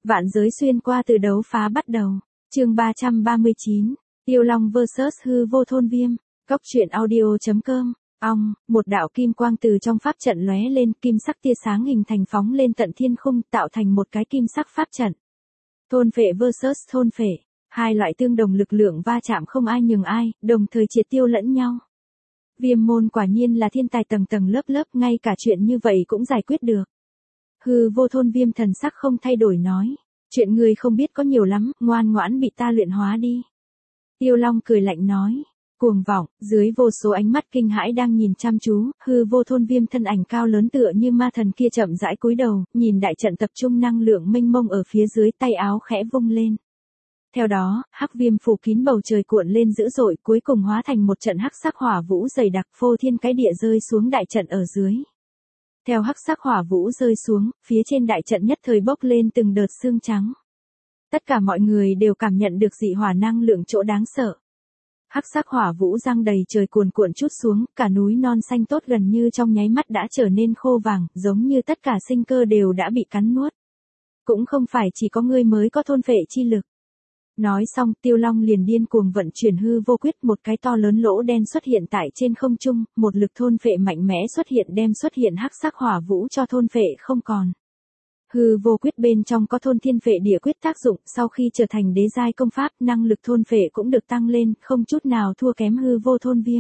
Vạn giới xuyên qua từ đấu phá bắt đầu. Chương 339. Tiêu Long vs hư vô thôn viêm. Góc truyện audio.com. Một đạo kim quang từ trong pháp trận lóe lên, kim sắc tia sáng hình thành phóng lên tận thiên khung, tạo thành một cái kim sắc pháp trận. Thôn phệ vs thôn phệ, hai loại tương đồng lực lượng va chạm không ai nhường ai, đồng thời triệt tiêu lẫn nhau. Viêm môn quả nhiên là thiên tài tầng tầng lớp lớp, ngay cả chuyện như vậy cũng giải quyết được. Hư vô thôn viêm thần sắc không thay đổi nói, chuyện người không biết có nhiều lắm, ngoan ngoãn bị ta luyện hóa đi. Tiêu Long cười lạnh nói, cuồng vọng, dưới vô số ánh mắt kinh hãi đang nhìn chăm chú, hư vô thôn viêm thân ảnh cao lớn tựa như ma thần kia chậm rãi cúi đầu, nhìn đại trận tập trung năng lượng mênh mông ở phía dưới, tay áo khẽ vung lên. Theo đó, hắc viêm phủ kín bầu trời cuộn lên dữ dội, cuối cùng hóa thành một trận hắc sắc hỏa vũ dày đặc, phô thiên cái địa rơi xuống đại trận ở dưới. Theo hắc sắc hỏa vũ rơi xuống, phía trên đại trận nhất thời bốc lên từng đợt sương trắng. Tất cả mọi người đều cảm nhận được dị hỏa năng lượng chỗ đáng sợ. Hắc sắc hỏa vũ giăng đầy trời cuồn cuộn trút xuống, cả núi non xanh tốt gần như trong nháy mắt đã trở nên khô vàng, giống như tất cả sinh cơ đều đã bị cắn nuốt. Cũng không phải chỉ có ngươi mới có thôn phệ chi lực. Nói xong, Tiêu Long liền điên cuồng vận chuyển hư vô quyết, một cái to lớn lỗ đen xuất hiện tại trên không trung, một lực thôn phệ mạnh mẽ xuất hiện đem xuất hiện hắc sắc hỏa vũ cho thôn phệ không còn. Hư vô quyết bên trong có thôn thiên phệ địa quyết tác dụng, sau khi trở thành đế giai công pháp, năng lực thôn phệ cũng được tăng lên, không chút nào thua kém hư vô thôn viêm.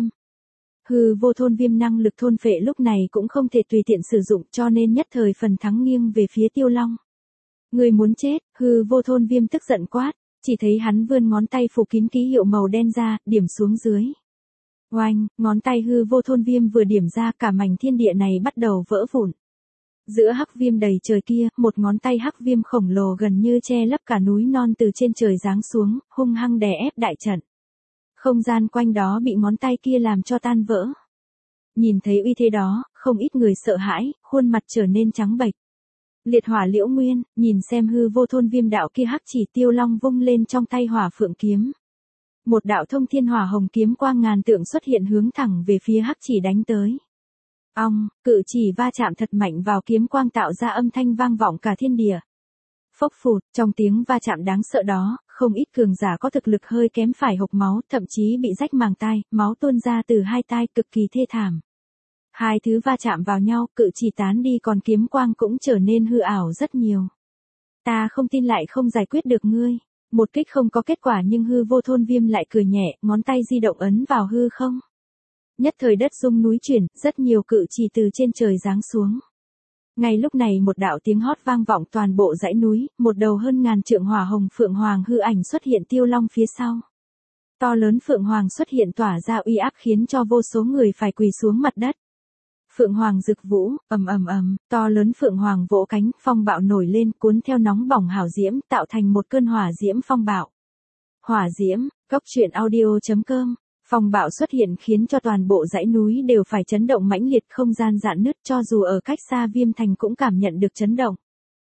Hư vô thôn viêm năng lực thôn phệ lúc này cũng không thể tùy tiện sử dụng, cho nên nhất thời phần thắng nghiêng về phía Tiêu Long. Người muốn chết, hư vô thôn viêm tức giận quát, chỉ thấy hắn vươn ngón tay phủ kín ký hiệu màu đen ra, điểm xuống dưới. Oanh, ngón tay hư vô thôn viêm vừa điểm ra, cả mảnh thiên địa này bắt đầu vỡ vụn. Giữa hắc viêm đầy trời kia, một ngón tay hắc viêm khổng lồ gần như che lấp cả núi non từ trên trời giáng xuống, hung hăng đè ép đại trận. Không gian quanh đó bị ngón tay kia làm cho tan vỡ. Nhìn thấy uy thế đó, không ít người sợ hãi, khuôn mặt trở nên trắng bệch. Liệt hỏa liễu nguyên, nhìn xem hư vô thôn viêm đạo kia hắc chỉ, Tiêu Long vung lên trong tay hỏa phượng kiếm. Một đạo thông thiên hỏa hồng kiếm quang ngàn tượng xuất hiện hướng thẳng về phía hắc chỉ đánh tới. Cự chỉ va chạm thật mạnh vào kiếm quang tạo ra âm thanh vang vọng cả thiên địa. Phốc phụt, trong tiếng va chạm đáng sợ đó, không ít cường giả có thực lực hơi kém phải hộc máu, thậm chí bị rách màng tai, máu tuôn ra từ hai tai, cực kỳ thê thảm. Hai thứ va chạm vào nhau, cự chỉ tán đi còn kiếm quang cũng trở nên hư ảo rất nhiều. Ta không tin lại không giải quyết được ngươi. Một kích không có kết quả nhưng hư vô thôn viêm lại cười nhẹ, ngón tay di động ấn vào hư không. Nhất thời đất rung núi chuyển, rất nhiều cự chỉ từ trên trời giáng xuống. Ngay lúc này một đạo tiếng hót vang vọng toàn bộ dãy núi, một đầu hơn ngàn trượng hỏa hồng phượng hoàng hư ảnh xuất hiện Tiêu Long phía sau. To lớn phượng hoàng xuất hiện tỏa ra uy áp khiến cho vô số người phải quỳ xuống mặt đất. Phượng hoàng rực vũ, to lớn phượng hoàng vỗ cánh, phong bạo nổi lên, cuốn theo nóng bỏng hào diễm, tạo thành một cơn hỏa diễm phong bạo. Hỏa diễm, góc truyện audio.com. Phong bạo xuất hiện khiến cho toàn bộ dãy núi đều phải chấn động mãnh liệt, không gian rạn nứt, cho dù ở cách xa Viêm Thành cũng cảm nhận được chấn động.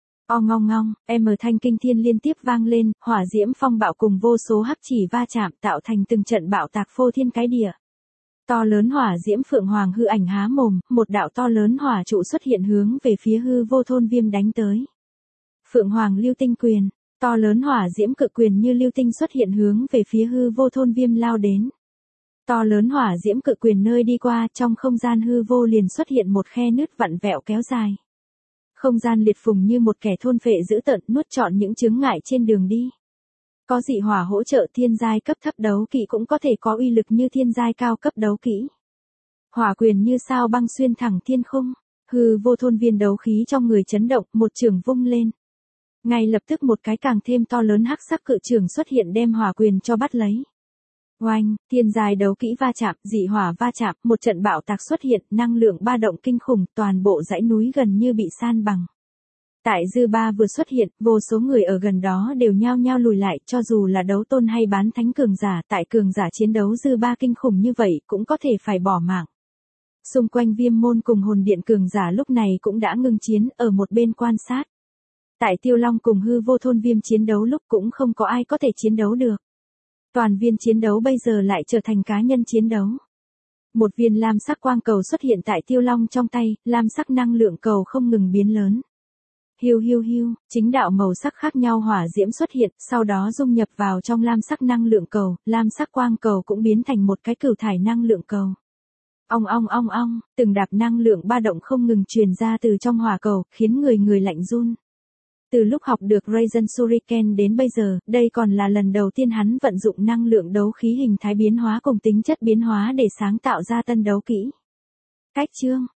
Thanh kinh thiên liên tiếp vang lên, hỏa diễm phong bạo cùng vô số hắc chỉ va chạm tạo thành từng trận bạo tạc phô thiên cái địa. To lớn hỏa diễm phượng hoàng hư ảnh há mồm, một đạo to lớn hỏa trụ xuất hiện hướng về phía hư vô thôn viêm đánh tới. Phượng hoàng lưu tinh quyền, to lớn hỏa diễm cự quyền như lưu tinh xuất hiện hướng về phía hư vô thôn viêm lao đến. To lớn hỏa diễm cự quyền nơi đi qua, trong không gian hư vô liền xuất hiện một khe nứt vặn vẹo kéo dài. Không gian liệt phùng như một kẻ thôn phệ dữ tợn nuốt trọn những chướng ngại trên đường đi. Có dị hỏa hỗ trợ, thiên giai cấp thấp đấu kỵ cũng có thể có uy lực như thiên giai cao cấp đấu kỹ. Hỏa quyền như sao băng xuyên thẳng thiên khung, hư vô thôn viên đấu khí trong người chấn động, một chưởng vung lên. Ngay lập tức một cái càng thêm to lớn hắc sắc cự chưởng xuất hiện đem hỏa quyền cho bắt lấy. Oanh, thiên giai đấu kỹ va chạm, dị hỏa va chạm, một trận bạo tạc xuất hiện, năng lượng ba động kinh khủng, toàn bộ dãy núi gần như bị san bằng. Tại dư ba vừa xuất hiện, vô số người ở gần đó đều nhao nhao lùi lại, cho dù là đấu tôn hay bán thánh cường giả, tại cường giả chiến đấu dư ba kinh khủng như vậy, cũng có thể phải bỏ mạng. Xung quanh Viêm môn cùng hồn điện cường giả lúc này cũng đã ngưng chiến, ở một bên quan sát. Tại Tiêu Long cùng hư vô thôn viêm chiến đấu lúc cũng không có ai có thể chiến đấu được. Toàn viên chiến đấu bây giờ lại trở thành cá nhân chiến đấu. Một viên lam sắc quang cầu xuất hiện tại Tiêu Long trong tay, lam sắc năng lượng cầu không ngừng biến lớn. Hiu hiu hiu, chính đạo màu sắc khác nhau hỏa diễm xuất hiện, sau đó dung nhập vào trong lam sắc năng lượng cầu, lam sắc quang cầu cũng biến thành một cái cửu thải năng lượng cầu. Ong ong ong ong, từng đạp năng lượng ba động không ngừng truyền ra từ trong hỏa cầu, khiến người lạnh run. Từ lúc học được Raisen Shuriken đến bây giờ, đây còn là lần đầu tiên hắn vận dụng năng lượng đấu khí hình thái biến hóa cùng tính chất biến hóa để sáng tạo ra tân đấu kỹ. Cách chương